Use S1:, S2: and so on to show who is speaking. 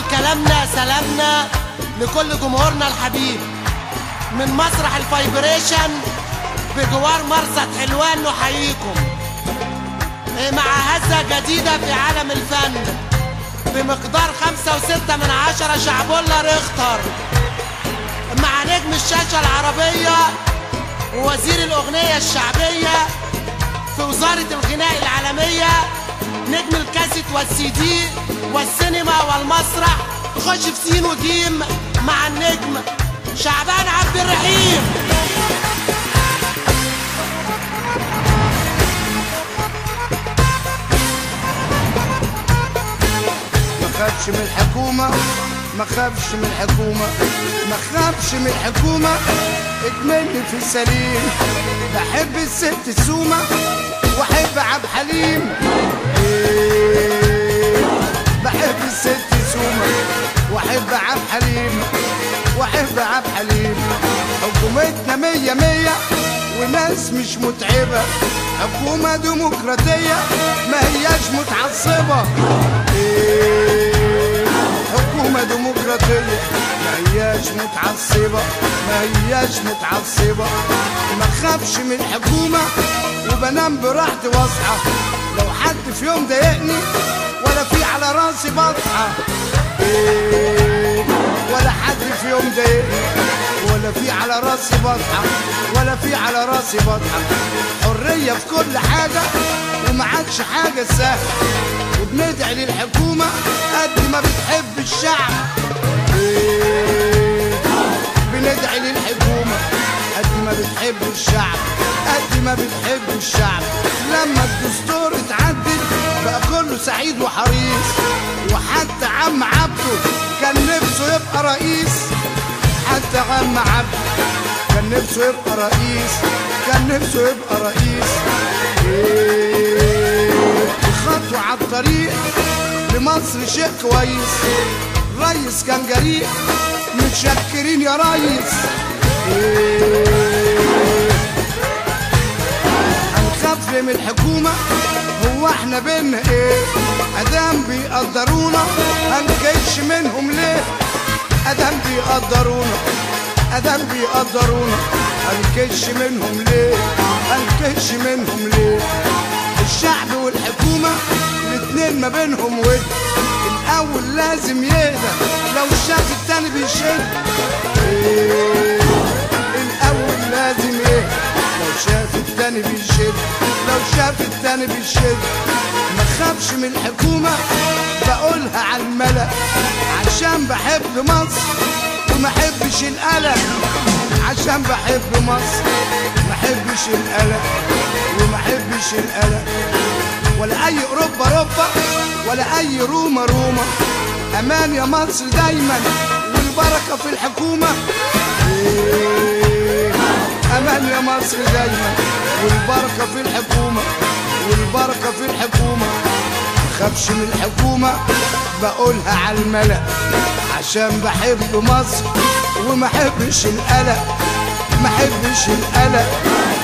S1: كلامنا سلامنا لكل جمهورنا الحبيب من مسرح الفايبريشن بجوار مرصد حلوان. نحييكم مع هزة جديدة في عالم الفن بمقدار 5.6 شعبولة ريختر، مع نجم الشاشة العربية ووزير الأغنية الشعبية في وزارة الغناء العالمية، نجم الكاسيت والسي دي والسينما والمسرح. خش في سين وجيم مع النجم شعبان عبد الرحيم.
S2: ما خافش من الحكومة، ما خافش من الحكومة، ما خافش من الحكومة، اجملني في السليم. بحب الست سومة واحب عبد الحليم، بحب الست سومة واحب عبد الحليم، واحب عبد الحليم. حكومتنا 100 100 وناس مش متعبة، حكومة ديمقراطية ما هياش متعصبة. حكومة ديمقراطية ما هياش متعصبة، ما هياش متعصبة. ما خافش من الحكومة وبنام براحتي واصحى، لو حد في يوم ضايقني ولا في على راسي بطحة. ولا حد في يوم ضايقني ولا في على راسي بطحة، ولا في على راسي بطحة. حرية في كل حاجة وما عادش حاجة سهلة، وبندعي للحكومة قد ما بتحب الشعب. بندعي للحكومة قد ما بتحب الشعب، قد ما بتحب الشعب. لما الدستور اتعدل بقى كله سعيد وحريص، وحتى عم عبده كان نفسه يبقى رئيس. حتى عم عبده كان نفسه يبقى رئيس، كان نفسه يبقى رئيس. خطوة على الطريق لمصر شيء كويس، ريس كان جريء، متشكرين يا ريس. هنخاف من الحكومة؟ هو احنا بينا ايه؟ ادام بيقدرونا هنكش منهم ليه؟ ادام بيقدرونا، ادام بيقدرونا هنكش منهم ليه؟ هنكش منهم ليه؟ الشعب والحكومة الاتنين ما بينهم ود، الاول لازم يهدى لو شاف التاني بيشد. الاول لازم يهدى لو شاف التاني بيشد، لو شاف التاني بيشد. ما خافش من الحكومة بقولها على الملأ، عشان بحب مصر وما احبش القلق. عشان بحب مصر ما احبش القلق وما احبش القلق. ولا اي اوروبا اوروبا ولا اي روما روما، امان يا مصر دايما والبركة في الحكومة. امان يا مصر دايما والبركة في الحكومة، والبركة في الحكومة. مخافش من الحكومة بقولها على الملأ، عشان بحب مصر وما احبش القلق، ما احبش القلق.